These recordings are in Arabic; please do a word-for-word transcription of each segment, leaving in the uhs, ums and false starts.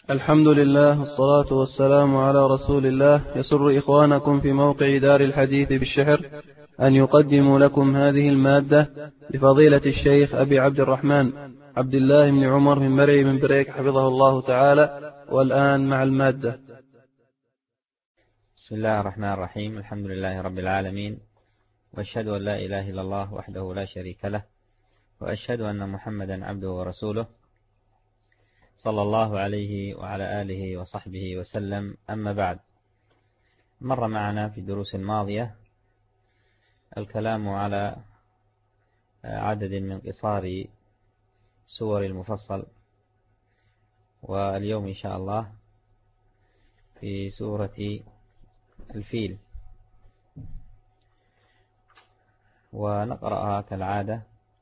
الحمد لله والصلاة والسلام على رسول الله. يسر إخوانكم في موقع دار الحديث بالشحر أن يقدموا لكم هذه المادة لفضيلة الشيخ أبي عبد الرحمن عبد الله بن عمر من مرعي من بريك حفظه الله تعالى. والآن مع المادة. بسم الله الرحمن الرحيم. الحمد لله رب العالمين، وأشهد أن لا إله إلا الله وحده لا شريك له، وأشهد أن محمدا عبده ورسوله صلى الله عليه وعلى آله وصحبه وسلم. أما بعد، مر معنا في الدروس الماضية الكلام على عدد من قصار سور المفصل، واليوم إن شاء الله في سورة الفيل، ونقرأها كالعادة.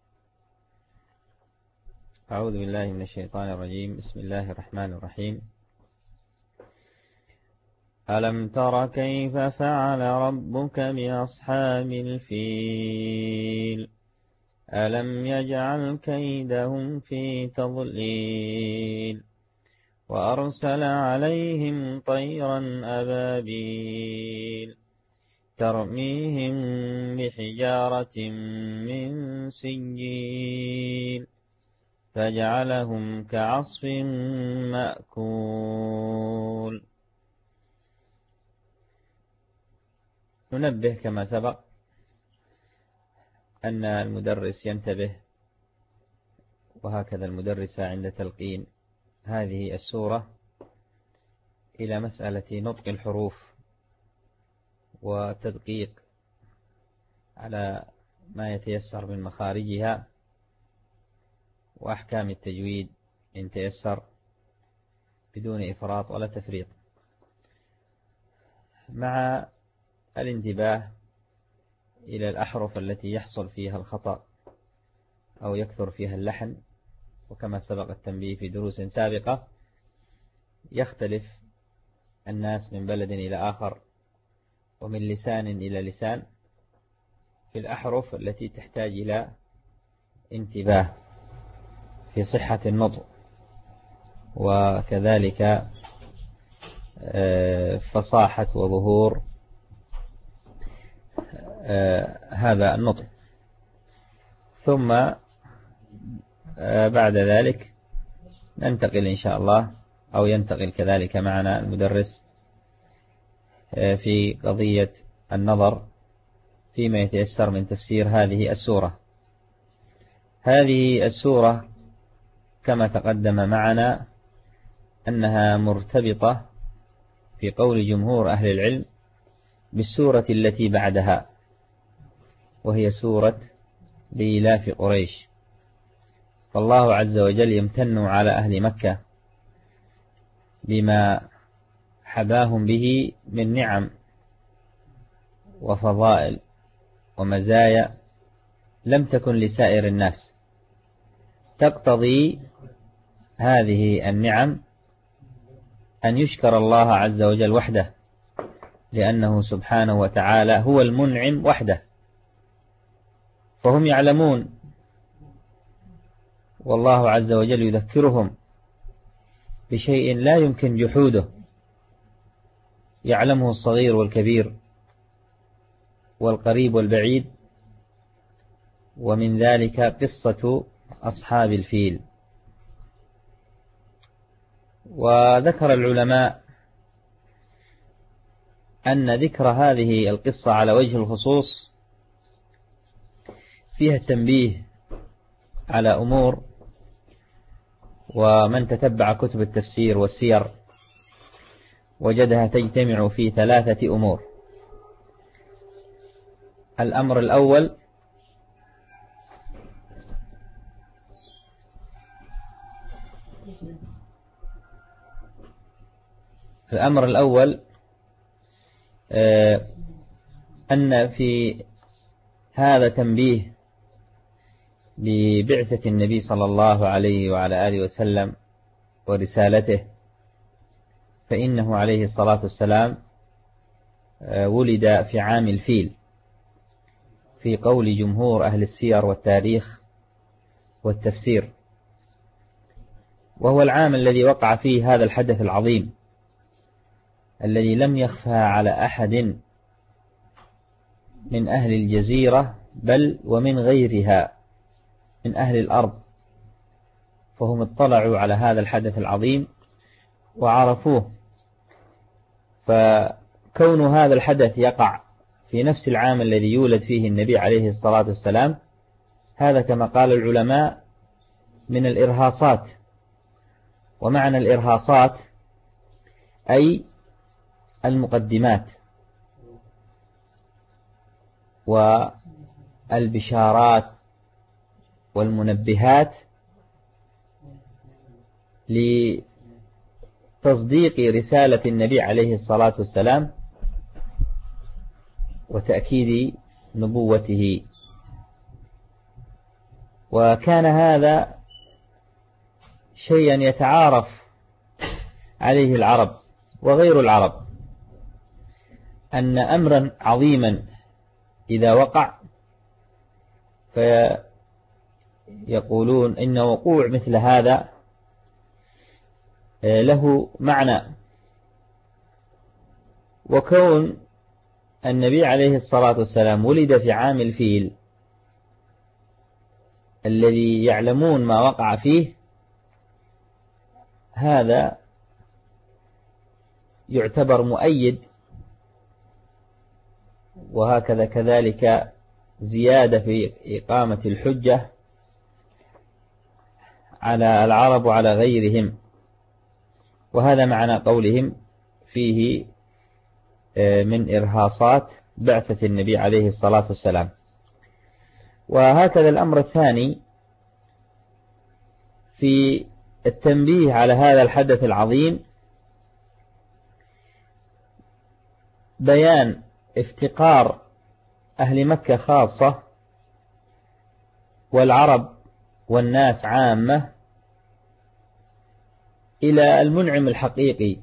أعوذ بالله من الشيطان الرجيم. بسم الله الرحمن الرحيم. ألم تر كيف فعل ربك بأصحاب الفيل ألم يجعل كيدهم في تضليل وأرسل عليهم طيرا أبابيل ترميهم بحجارة من سجيل فجعلهم كعصف مأكول. ننبه كما سبق أن المدرس ينتبه، وهكذا المدرس عند تلقين هذه السورة، إلى مسألة نطق الحروف وتدقيق على ما يتيسر من مخارجها، وأحكام التجويد إن تيسر، بدون إفراط ولا تفريط، مع الانتباه إلى الأحرف التي يحصل فيها الخطأ أو يكثر فيها اللحن. وكما سبق التنبيه في دروس سابقة، يختلف الناس من بلد إلى آخر ومن لسان إلى لسان في الأحرف التي تحتاج إلى انتباه في صحة النطق، وكذلك فصاحة وظهور هذا النطق. ثم بعد ذلك ننتقل إن شاء الله، أو ينتقل كذلك معنا المدرس في قضية النظر فيما يتيسر من تفسير هذه السورة. هذه السورة كما تقدم معنا أنها مرتبطة في قول جمهور أهل العلم بالسورة التي بعدها، وهي سورة لإيلاف قريش. فالله عز وجل يمتن على أهل مكة بما حباهم به من نعم وفضائل ومزايا لم تكن لسائر الناس، تقتضي هذه النعم أن يشكر الله عز وجل وحده، لأنه سبحانه وتعالى هو المنعم وحده. فهم يعلمون، والله عز وجل يذكرهم بشيء لا يمكن جحوده، يعلمه الصغير والكبير والقريب والبعيد، ومن ذلك قصة أصحاب الفيل. وذكر العلماء أن ذكر هذه القصة على وجه الخصوص فيها التنبيه على أمور، ومن تتبع كتب التفسير والسير وجدها تجتمع في ثلاثة أمور. الأمر الأول الأمر الأول أن في هذا تنبيه ببعثة النبي صلى الله عليه وعلى آله وسلم ورسالته، فإنه عليه الصلاة والسلام ولد في عام الفيل في قول جمهور أهل السير والتاريخ والتفسير. وهو العام الذي وقع فيه هذا الحدث العظيم الذي لم يخفى على أحد من أهل الجزيرة بل ومن غيرها من أهل الأرض، فهم اطلعوا على هذا الحدث العظيم وعرفوه. فكون هذا الحدث يقع في نفس العام الذي يولد فيه النبي عليه الصلاة والسلام، هذا كما قال العلماء من الإرهاصات. ومعنى الإرهاصات أي المقدمات والبشارات والمنبهات لتصديق رسالة النبي عليه الصلاة والسلام وتأكيد نبوته. وكان هذا شيئا يتعارف عليه العرب وغير العرب، أن أمرا عظيما إذا وقع فيقولون إن وقوع مثل هذا له معنى. وكون النبي عليه الصلاة والسلام ولد في عام الفيل الذي يعلمون ما وقع فيه، هذا يعتبر مؤيد، وهكذا كذلك زيادة في إقامة الحجة على العرب وعلى غيرهم. وهذا معنى قولهم فيه من إرهاصات بعثة النبي عليه الصلاة والسلام. وهكذا الأمر الثاني في التنبيه على هذا الحدث العظيم بيان افتقار أهل مكة خاصة والعرب والناس عامة إلى المنعم الحقيقي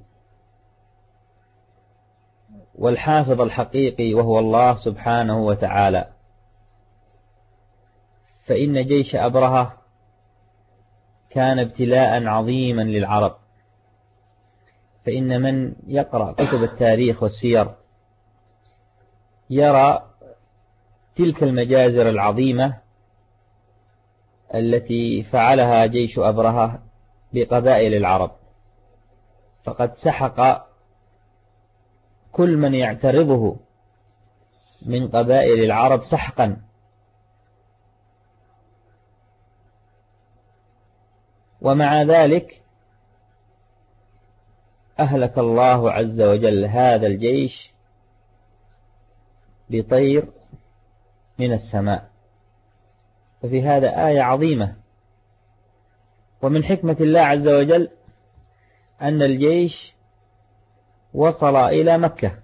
والحافظ الحقيقي وهو الله سبحانه وتعالى. فإن جيش أبرهة كان ابتلاء عظيما للعرب، فإن من يقرأ كتب التاريخ والسير يرى تلك المجازر العظيمة التي فعلها جيش أبرهة بقبائل العرب، فقد سحق كل من يعترضه من قبائل العرب سحقا، ومع ذلك أهلك الله عز وجل هذا الجيش بطير من السماء. ففي هذا آية عظيمة. ومن حكمة الله عز وجل أن الجيش وصل إلى مكة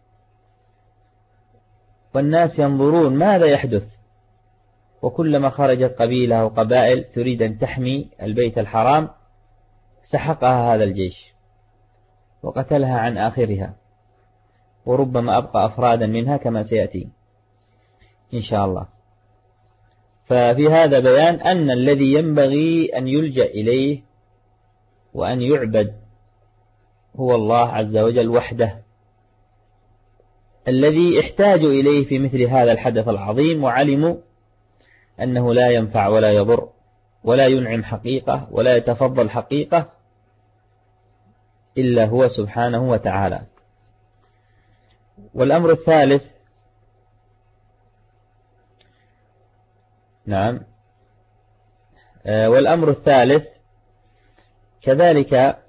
والناس ينظرون ماذا يحدث، وكلما خرجت قبيلة أو قبائل تريد أن تحمي البيت الحرام سحقها هذا الجيش وقتلها عن آخرها، وربما أبقى أفرادا منها كما سيأتي إن شاء الله. ففي هذا بيان أن الذي ينبغي أن يلجأ إليه وأن يعبد هو الله عز وجل وحده، الذي احتاجوا إليه في مثل هذا الحدث العظيم، وعلموا أنه لا ينفع ولا يضر ولا ينعم حقيقة ولا يتفضل حقيقة إلا هو سبحانه وتعالى. والأمر الثالث نعم والأمر الثالث كذلك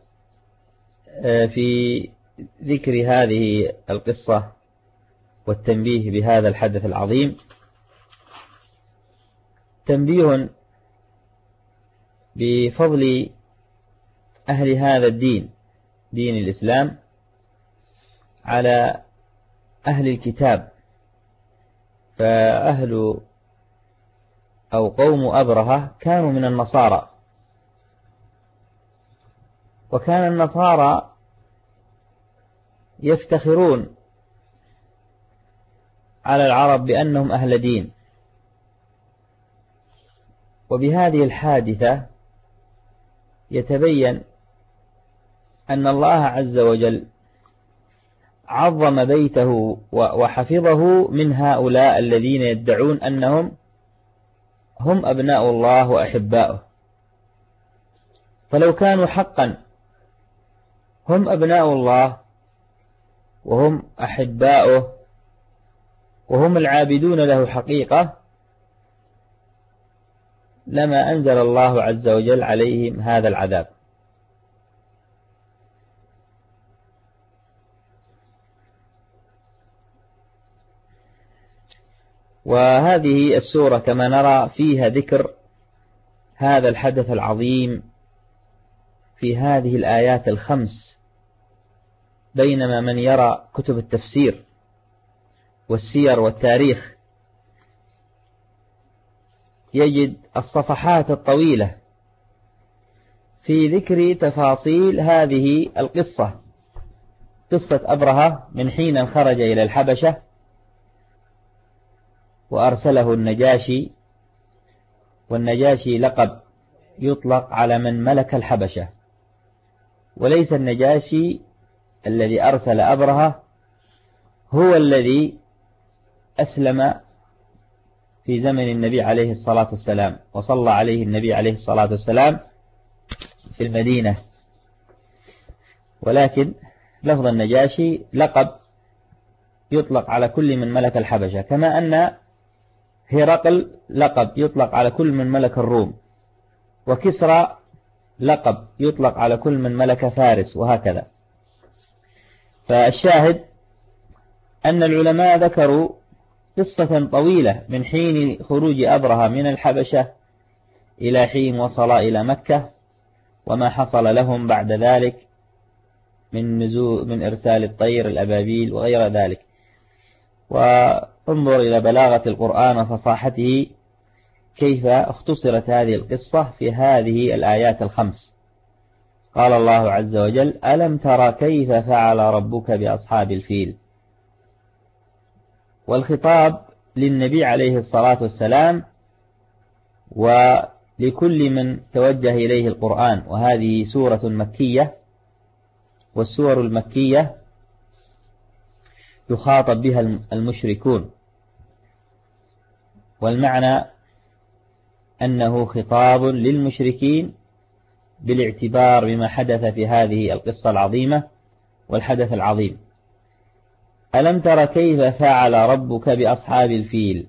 في ذكر هذه القصة والتنبيه بهذا الحدث العظيم تنبيه بفضل أهل هذا الدين، دين الإسلام، على أهل الكتاب. فأهل أو قوم أبرهة كانوا من النصارى، وكان النصارى يفتخرون على العرب بأنهم أهل دين. وبهذه الحادثة يتبين أن الله عز وجل عظم بيته وحفظه من هؤلاء الذين يدعون أنهم هم أبناء الله وأحباؤه. فلو كانوا حقا هم أبناء الله وهم أحباؤه وهم العابدون له حقيقة لما أنزل الله عز وجل عليهم هذا العذاب. وهذه السورة كما نرى فيها ذكر هذا الحدث العظيم في هذه الآيات الخمس، بينما من يرى كتب التفسير والسير والتاريخ يجد الصفحات الطويلة في ذكر تفاصيل هذه القصة، قصة أبرهة من حين خرج إلى الحبشة وأرسله النجاشي، والنجاشي لقب يطلق على من ملك الحبشة، وليس النجاشي الذي أرسل أبرهة هو الذي أسلم في زمن النبي عليه الصلاة والسلام وصلى عليه النبي عليه الصلاة والسلام في المدينة، ولكن لفظ النجاشي لقب يطلق على كل من ملك الحبشة، كما أن هرقل لقب يطلق على كل من ملك الروم، وكسرى لقب يطلق على كل من ملك فارس، وهكذا. فالشاهد أن العلماء ذكروا قصة طويلة من حين خروج أبرهة من الحبشة إلى حين وصل إلى مكة، وما حصل لهم بعد ذلك من نزول من إرسال الطير الأبابيل وغير ذلك. وانظر إلى بلاغة القرآن وفصاحته كيف اختصرت هذه القصة في هذه الآيات الخمس. قال الله عز وجل: ألم ترى كيف فعل ربك بأصحاب الفيل. والخطاب للنبي عليه الصلاة والسلام ولكل من توجه إليه القرآن، وهذه سورة مكية، والسور المكية يخاطب بها المشركون، والمعنى أنه خطاب للمشركين بالاعتبار بما حدث في هذه القصة العظيمة والحدث العظيم. ألم تر كيف فعل ربك بأصحاب الفيل.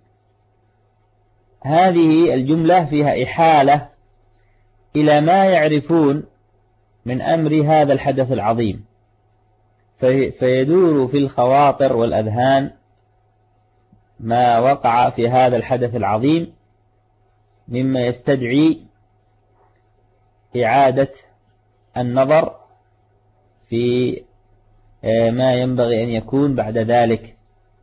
هذه الجملة فيها إحالة إلى ما يعرفون من أمر هذا الحدث العظيم، فيدور في الخواطر والأذهان ما وقع في هذا الحدث العظيم مما يستدعي إعادة النظر في ما ينبغي أن يكون بعد ذلك.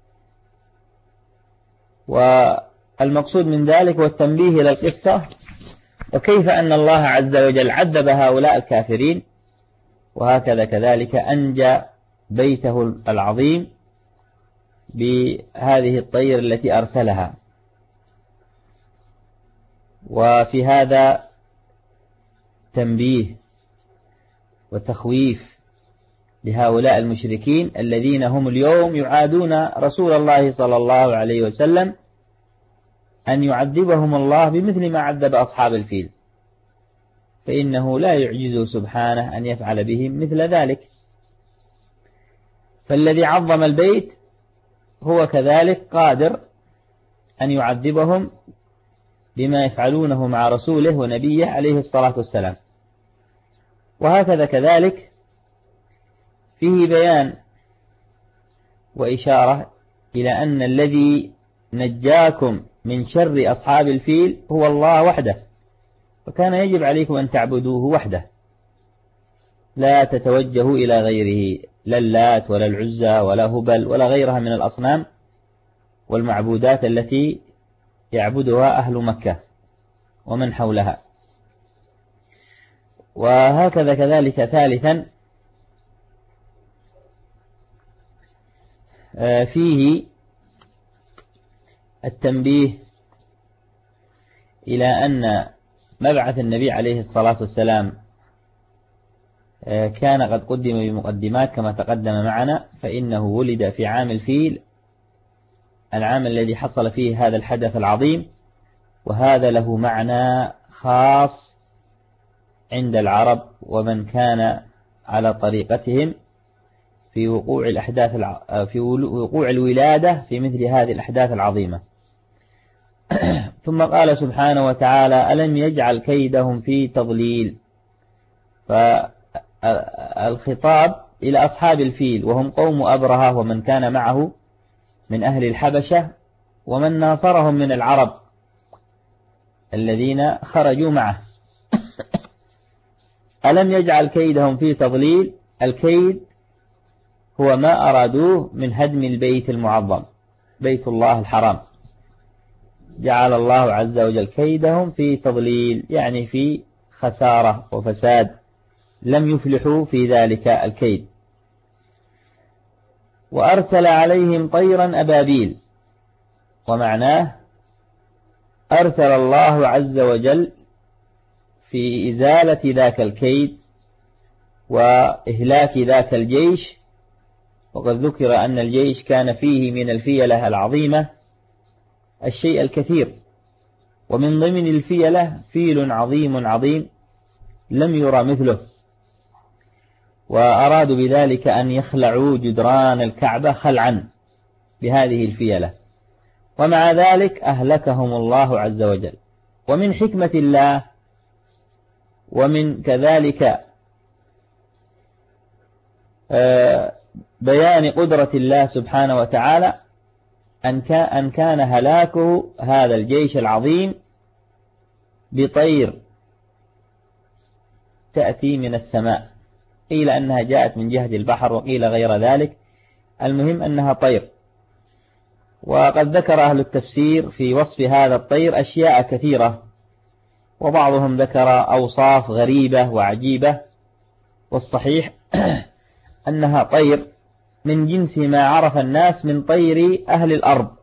والمقصود من ذلك هو التنبيه إلى القصة، وكيف أن الله عز وجل عذب هؤلاء الكافرين، وهكذا كذلك أنجى بيته العظيم بهذه الطير التي أرسلها. وفي هذا تنبيه وتخويف لهؤلاء المشركين الذين هم اليوم يعادون رسول الله صلى الله عليه وسلم، أن يعذبهم الله بمثل ما عذب أصحاب الفيل، فإنه لا يعجزه سبحانه أن يفعل بهم مثل ذلك. فالذي عظم البيت هو كذلك قادر أن يعذبهم بما يفعلونه مع رسوله ونبيه عليه الصلاة والسلام. وهكذا كذلك فيه بيان وإشارة إلى أن الذي نجاكم من شر أصحاب الفيل هو الله وحده، فكان يجب عليكم أن تعبدوه وحده، لا تتوجهوا إلى غيره، لا اللات ولا العزى ولا هبل ولا غيرها من الأصنام والمعبودات التي يعبدها أهل مكة ومن حولها. وهكذا كذلك ثالثا فيه التنبيه إلى أن مبعث النبي عليه الصلاة والسلام كان قد قدم بمقدمات كما تقدم معنا، فإنه ولد في عام الفيل، العام الذي حصل فيه هذا الحدث العظيم، وهذا له معنى خاص عند العرب ومن كان على طريقتهم في وقوع الأحداث الع... في وقوع الولادة في مثل هذه الأحداث العظيمة. ثم قال سبحانه وتعالى: ألم يجعل كيدهم في تضليل. فالخطاب إلى أصحاب الفيل وهم قوم أبرهة ومن كان معه من أهل الحبشة ومن ناصرهم من العرب الذين خرجوا معه. ألم يجعل كيدهم في تضليل. الكيد هو ما أرادوه من هدم البيت المعظم بيت الله الحرام، جعل الله عز وجل كيدهم في تضليل، يعني في خسارة وفساد، لم يفلحوا في ذلك الكيد. وأرسل عليهم طيرا أبابيل، ومعناه أرسل الله عز وجل في إزالة ذاك الكيد وإهلاك ذاك الجيش. وقد ذكر أن الجيش كان فيه من الفيلة العظيمة الشيء الكثير، ومن ضمن الفيلة فيل عظيم عظيم لم يرى مثله، وأرادوا بذلك أن يخلعوا جدران الكعبة خلعا بهذه الفيلة، ومع ذلك أهلكهم الله عز وجل. ومن حكمة الله ومن كذلك بيان قدرة الله سبحانه وتعالى أن كان هلاكه هذا الجيش العظيم بطير تأتي من السماء، قيل أنها جاءت من جهة البحر وقيل غير ذلك، المهم أنها طير. وقد ذكر أهل التفسير في وصف هذا الطير أشياء كثيرة، وبعضهم ذكر أوصاف غريبة وعجيبة، والصحيح أنها طير من جنس ما عرف الناس من طير أهل الأرض،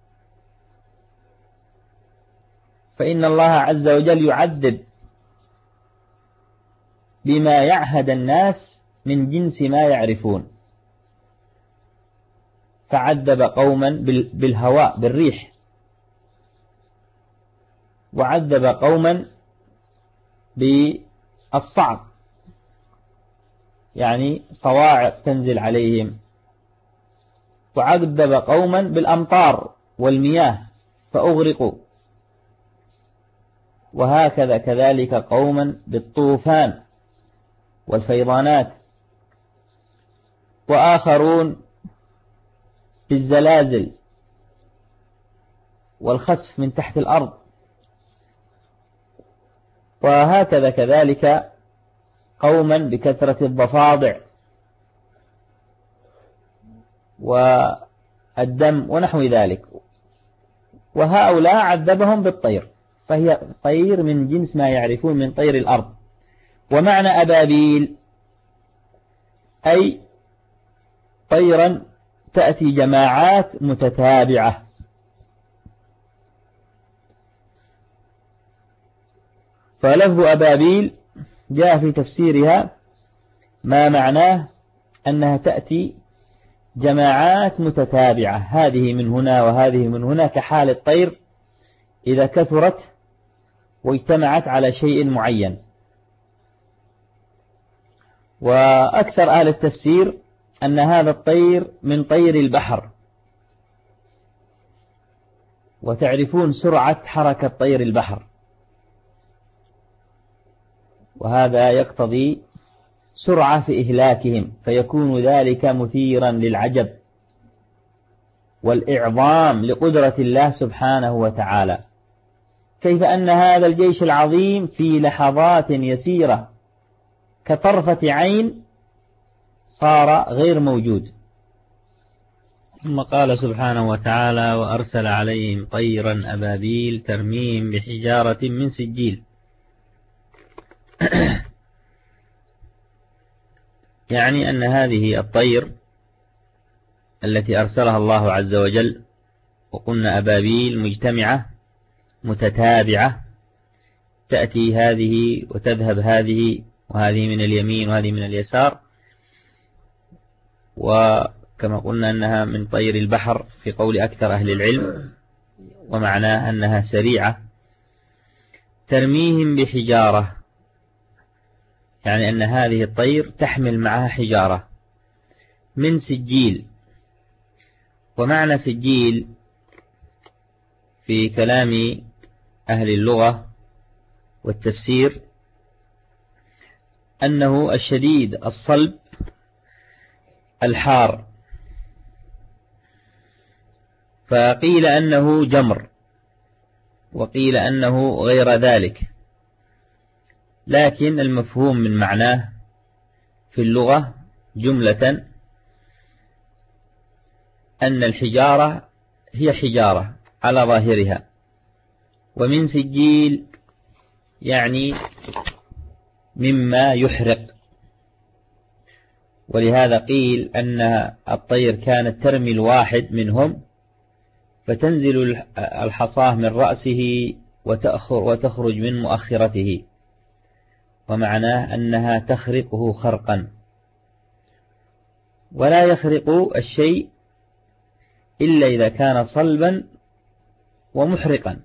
فإن الله عز وجل يعذب بما يعهد الناس من جنس ما يعرفون، فعذب قوما بالهواء بالريح، وعذب قوما بالصعق، يعني صواعق تنزل عليهم، وعذب قوما بالأمطار والمياه فأغرقوا، وهكذا كذلك قوما بالطوفان والفيضانات، وآخرون بالزلازل والخسف من تحت الأرض، وهكذا كذلك قوما بكثرة الضفادع والدم ونحو ذلك، وهؤلاء عذبهم بالطير، فهي طير من جنس ما يعرفون من طير الأرض. ومعنى أبابيل أي طيرا تأتي جماعات متتابعة. فلفظ أبابيل جاء في تفسيرها ما معناه أنها تأتي جماعات متتابعة، هذه من هنا وهذه من هنا، كحال الطير إذا كثرت واجتمعت على شيء معين. وأكثر أهل التفسير أن هذا الطير من طير البحر، وتعرفون سرعة حركة طير البحر، وهذا يقتضي سرعة في إهلاكهم، فيكون ذلك مثيرا للعجب والإعظام لقدرة الله سبحانه وتعالى، كيف أن هذا الجيش العظيم في لحظات يسيرة كطرفة عين صار غير موجود. ثم قال سبحانه وتعالى: وأرسل عليهم طيرا أبابيل ترميهم بحجارة من سجيل. يعني أن هذه الطير التي أرسلها الله عز وجل، وقلنا أبابيل مجتمعة متتابعة، تأتي هذه وتذهب هذه وهذه من اليمين وهذه من اليسار. وكما قلنا أنها من طير البحر في قول أكثر أهل العلم، ومعناه أنها سريعة. ترميهم بحجارة، يعني أن هذه الطير تحمل معها حجارة من سجيل. ومعنى سجيل في كلام أهل اللغة والتفسير أنه الشديد الصلب الحار، فقيل أنه جمر وقيل أنه غير ذلك، لكن المفهوم من معناه في اللغة جملة أن الحجارة هي حجارة على ظاهرها، ومن سجيل يعني مما يحرق. ولهذا قيل أن الطير كانت ترمي الواحد منهم فتنزل الحصاة من رأسه وتخرج من مؤخرته، ومعناه أنها تخرقه خرقا. ولا يخرق الشيء إلا إذا كان صلبا ومحرقا،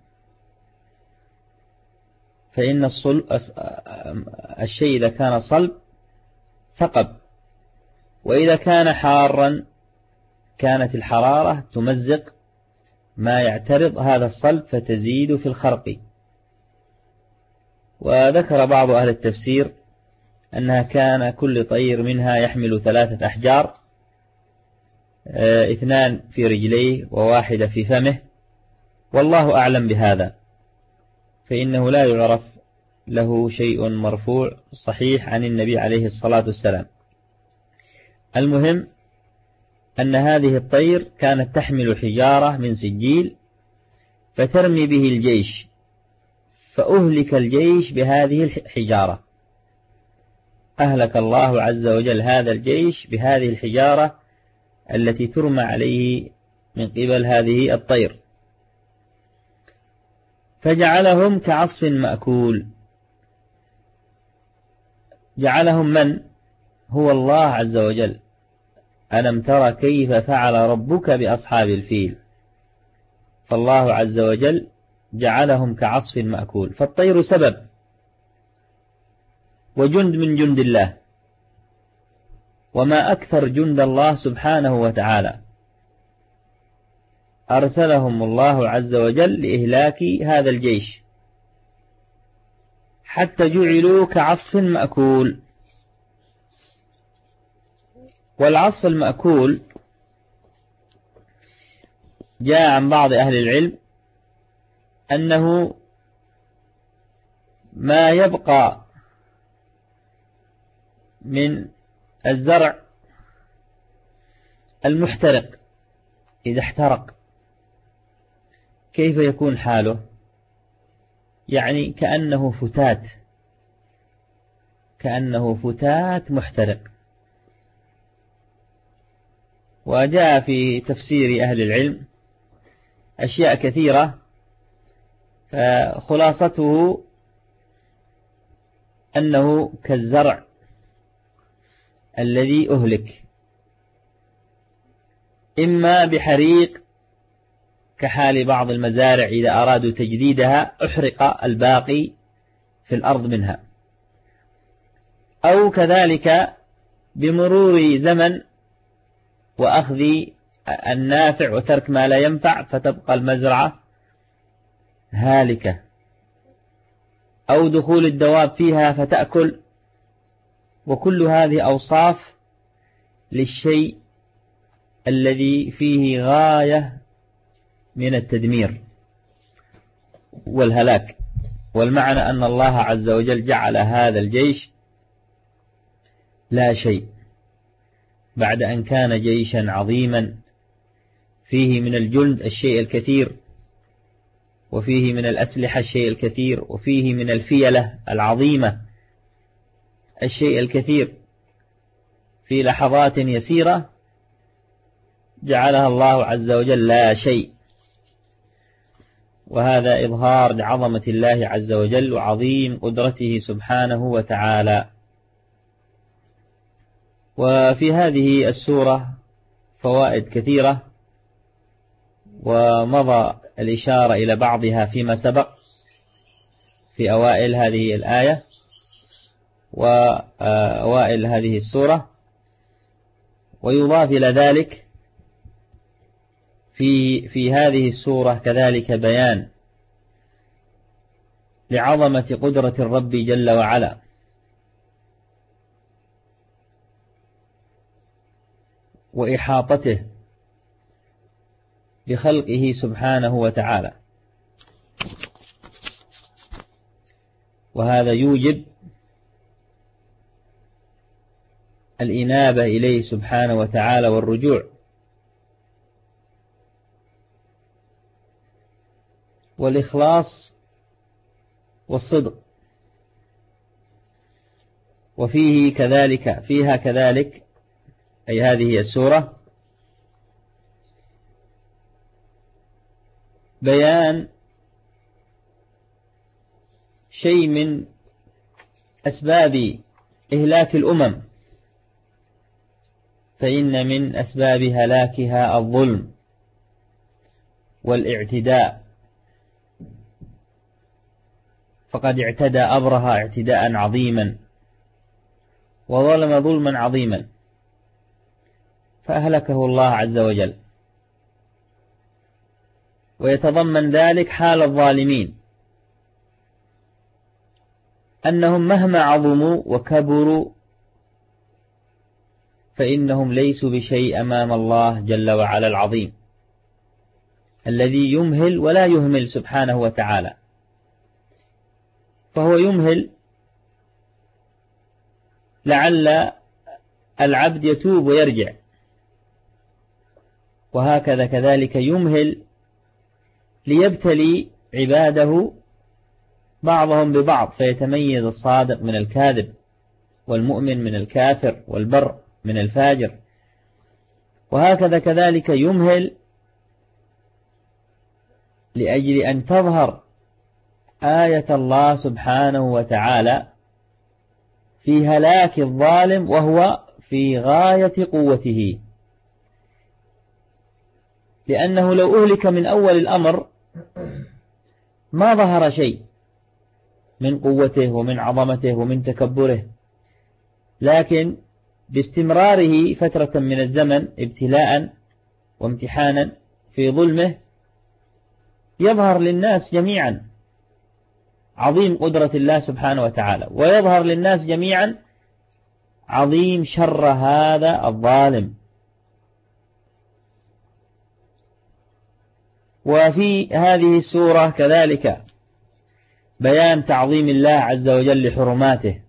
فإن الشيء إذا كان صلب ثقب، وإذا كان حارا كانت الحرارة تمزق ما يعترض هذا الصلب فتزيد في الخرق. وذكر بعض أهل التفسير أنها كان كل طير منها يحمل ثلاثة أحجار، اثنان في رجليه وواحدة في فمه، والله أعلم بهذا، فإنه لا يعرف له شيء مرفوع صحيح عن النبي عليه الصلاة والسلام. المهم أن هذه الطير كانت تحمل حجارة من سجيل فترمي به الجيش، فأهلك الجيش بهذه الحجارة، أهلك الله عز وجل هذا الجيش بهذه الحجارة التي ترمى عليه من قبل هذه الطير، فجعلهم كعصف مأكول. جعلهم من؟ هو الله عز وجل. ألم تر كيف فعل ربك بأصحاب الفيل؟ فالله عز وجل جعلهم كعصف مأكول، فالطير سبب وجند من جند الله، وما أكثر جند الله سبحانه وتعالى. أرسلهم الله عز وجل لإهلاك هذا الجيش حتى جعلوا كعصف مأكول. والعصف المأكول جاء عن بعض أهل العلم أنه ما يبقى من الزرع المحترق إذا احترق كيف يكون حاله؟ يعني كأنه فتات، كأنه فتات محترق. وجاء في تفسير أهل العلم أشياء كثيرة، فخلاصته أنه كالزرع الذي أهلك، إما بحريق كحال بعض المزارع إذا أرادوا تجديدها أحرق الباقي في الأرض منها، أو كذلك بمرور زمن وأخذ النافع وترك ما لا ينفع فتبقى المزرعة هالكة، أو دخول الدواب فيها فتأكل. وكل هذه أوصاف للشيء الذي فيه غاية من التدمير والهلاك. والمعنى أن الله عز وجل جعل هذا الجيش لا شيء بعد أن كان جيشا عظيما فيه من الجند الشيء الكثير، وفيه من الأسلحة الشيء الكثير، وفيه من الفيلة العظيمة الشيء الكثير، في لحظات يسيرة جعلها الله عز وجل لا شيء. وهذا إظهار لعظمة الله عز وجل وعظيم قدرته سبحانه وتعالى. وفي هذه السورة فوائد كثيرة، ومضى الإشارة إلى بعضها فيما سبق في أوائل هذه الآية وأوائل هذه السورة. ويضاف إلى ذلك في في هذه السورة كذلك بيان لعظمة قدرة الرب جل وعلا، وإحاطته بخلقه سبحانه وتعالى، وهذا يوجب الإنابة إليه سبحانه وتعالى والرجوع، والإخلاص والصدق. وفيه كذلك فيها كذلك أي هذه السورة بيان شيء من أسباب إهلاك الأمم، فإن من أسباب هلاكها الظلم والاعتداء، فقد اعتدى أبرهة اعتداء عظيما وظلم ظلما عظيما فأهلكه الله عز وجل. ويتضمن ذلك حال الظالمين، أنهم مهما عظموا وكبروا فإنهم ليسوا بشيء أمام الله جل وعلا العظيم الذي يمهل ولا يهمل سبحانه وتعالى. فهو يمهل لعل العبد يتوب ويرجع، وهكذا كذلك يمهل ليبتلي عباده بعضهم ببعض فيتميز الصادق من الكاذب والمؤمن من الكافر والبر من الفاجر. وهكذا كذلك يمهل لأجل أن تظهر آية الله سبحانه وتعالى في هلاك الظالم وهو في غاية قوته، لأنه لو أهلك من أول الأمر ما ظهر شيء من قوته ومن عظمته ومن تكبره، لكن باستمراره فترة من الزمن ابتلاء وامتحانا في ظلمه يظهر للناس جميعا عظيم قدرة الله سبحانه وتعالى، ويظهر للناس جميعا عظيم شر هذا الظالم. وفي هذه السورة كذلك بيان تعظيم الله عز وجل لحرماته،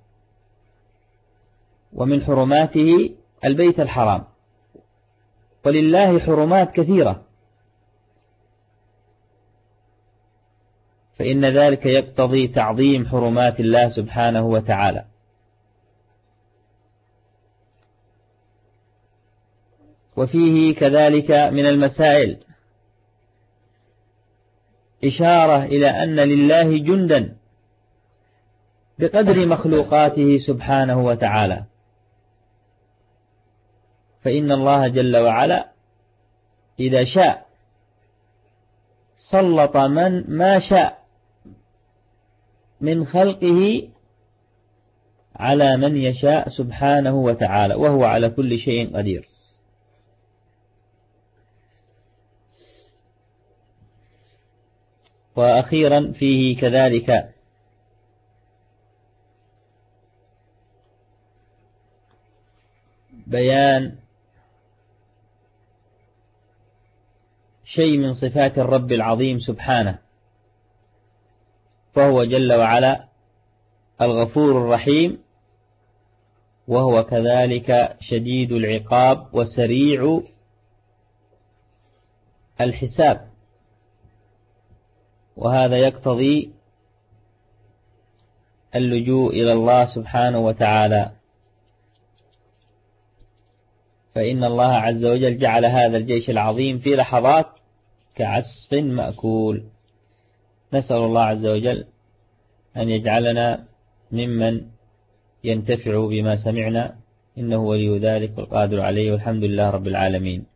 ومن حرماته البيت الحرام، ولله حرمات كثيرة، فإن ذلك يقتضي تعظيم حرمات الله سبحانه وتعالى. وفيه كذلك من المسائل إشارة إلى أن لله جندا بقدر مخلوقاته سبحانه وتعالى، فإن الله جل وعلا إذا شاء سلط من ما شاء من خلقه على من يشاء سبحانه وتعالى، وهو على كل شيء قدير. وأخيرا فيه كذلك بيان شيء من صفات الرب العظيم سبحانه، فهو جل وعلا الغفور الرحيم، وهو كذلك شديد العقاب وسريع الحساب، وهذا يقتضي اللجوء إلى الله سبحانه وتعالى، فإن الله عز وجل جعل هذا الجيش العظيم في لحظات كعصف مأكول. نسأل الله عز وجل أن يجعلنا ممن ينتفع بما سمعنا إنه ولي ذلك والقادر عليه، والحمد لله رب العالمين.